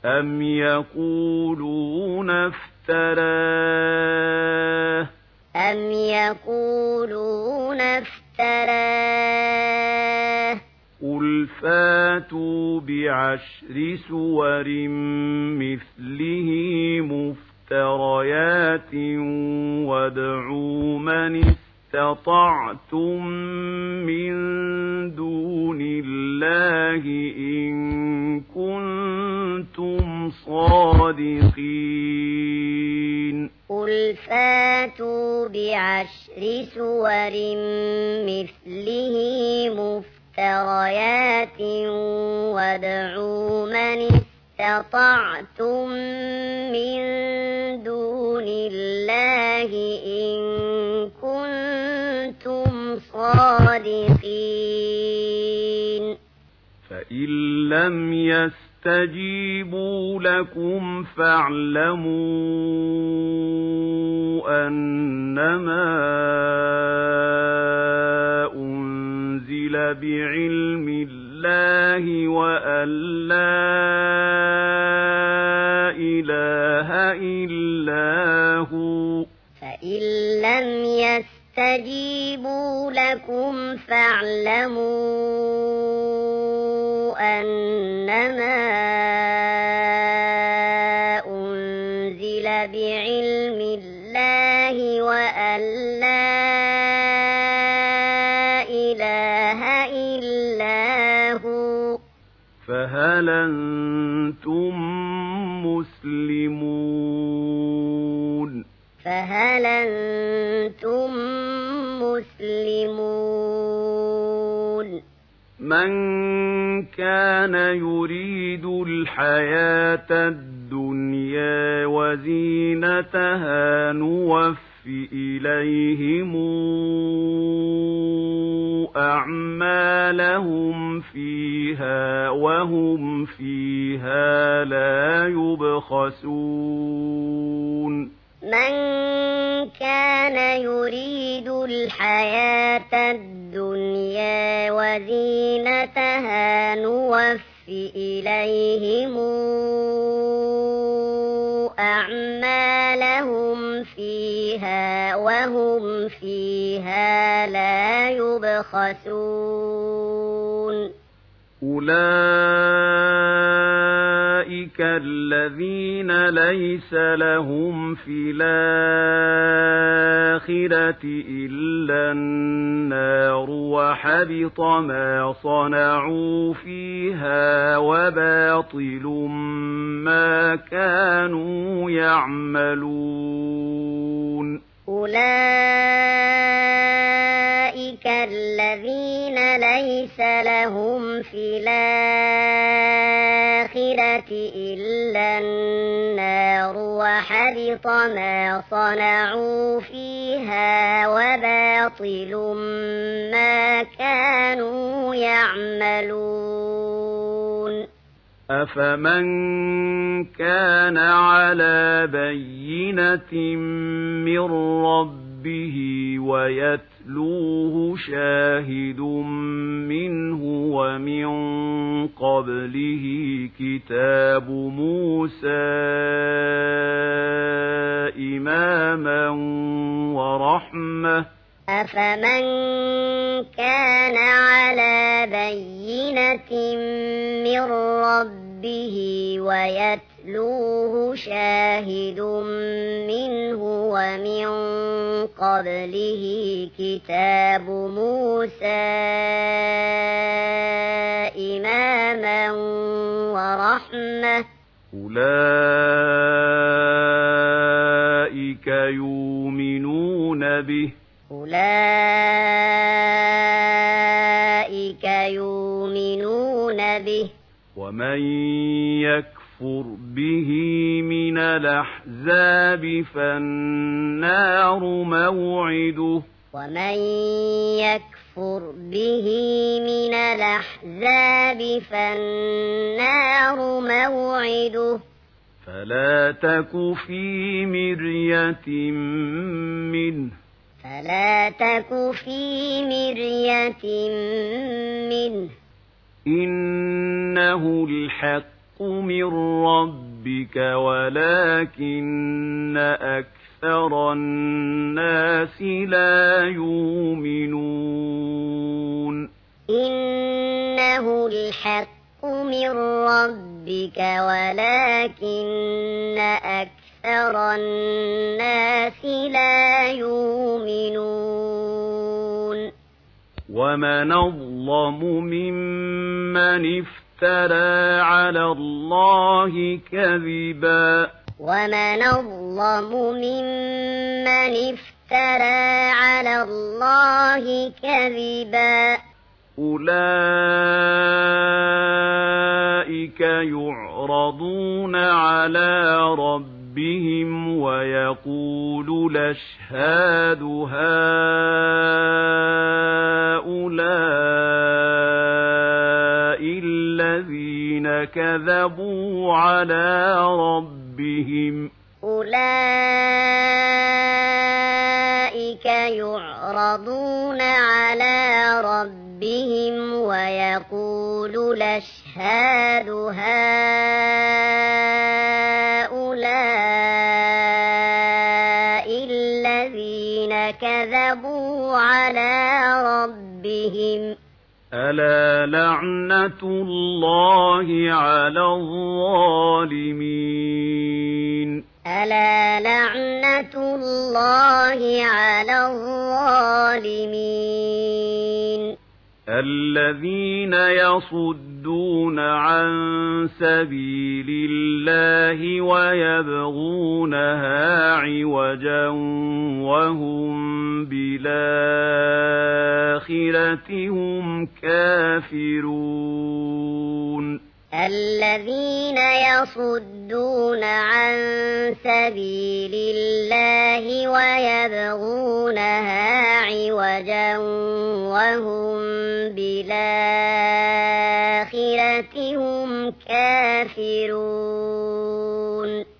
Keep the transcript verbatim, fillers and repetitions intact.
أم يقولون افتراه أم يقولون افتراه قل فاتوا بعشر سور مثله مفتريات وادعوا من استطعتم من دون الله إن كنتم صادقين قل فاتوا بعشر سور مثله مفتريات وادعوا من استطعتم من دون الله إن كنتم صادقين فإن لم يستجيبوا لكم فاعلموا أنما أنزل بعلم الله وأن لا إله إلا هو فإن لم يستجيبوا لكم فاعلموا أنما أنزل بعلم الله وأن لا إله إلا هو فهل أنتم مسلمون فهل أنتم مسلمون من كان يريد الحياة الدنيا وزينتها نوف إليهم أعمالهم فيها وهم فيها لا يبخسون من كان يريد الحياة الدنيا وزينتها نوف إليهم أعمالهم فيها وهم فيها لا يبخسون أولئك الذين ليس لهم في الآخرة إلا النار وحبط ما صنعوا فيها وباطل ما كانوا يعملون أولئك الذين ليس لهم في الآخرة إلا النار وحبط ما صنعوا فيها وباطل ما كانوا يعملون أفمن كان على بينة من ربه ويتلوه شاهد منه ومن قبله كتاب موسى إماما ورحمة أفمن كان على بينة من ربه ويتلوه شاهد منه ومن قبله كتاب موسى إماما ورحمة أولئك يؤمنون به أولئك يؤمنون به ومن يكفر به من الأحزاب فالنار موعده ومن يكفر به من الأحزاب فالنار موعده فلا تك في مرية منه فلا تك في مرية منه إنه الحق من ربك ولكن أكثر الناس لا يؤمنون إنه الحق من ربك ولكن أكثر الناس لا يؤمنون ومن أظلم ممن افترى على الله كذبا ومن أظلم ممن افترى على الله كذبا أولئك يعرضون على ربهم ويقول الأشهاد هؤلاء الذين كذبوا على ربهم أولئك يعرضون على ربهم ويقول الأشهاد هؤلاء الذين كذبوا على ربهم ألا لعنة الله على الظالمين ألا لعنة الله على الظالمين الذين يصدون عن سبيل الله ويبغونها عوجا وهم بالآخرة هم كافرون الذين يصدون عن سبيل الله ويبغونها عوجا وهم بالآخرة هم كافرون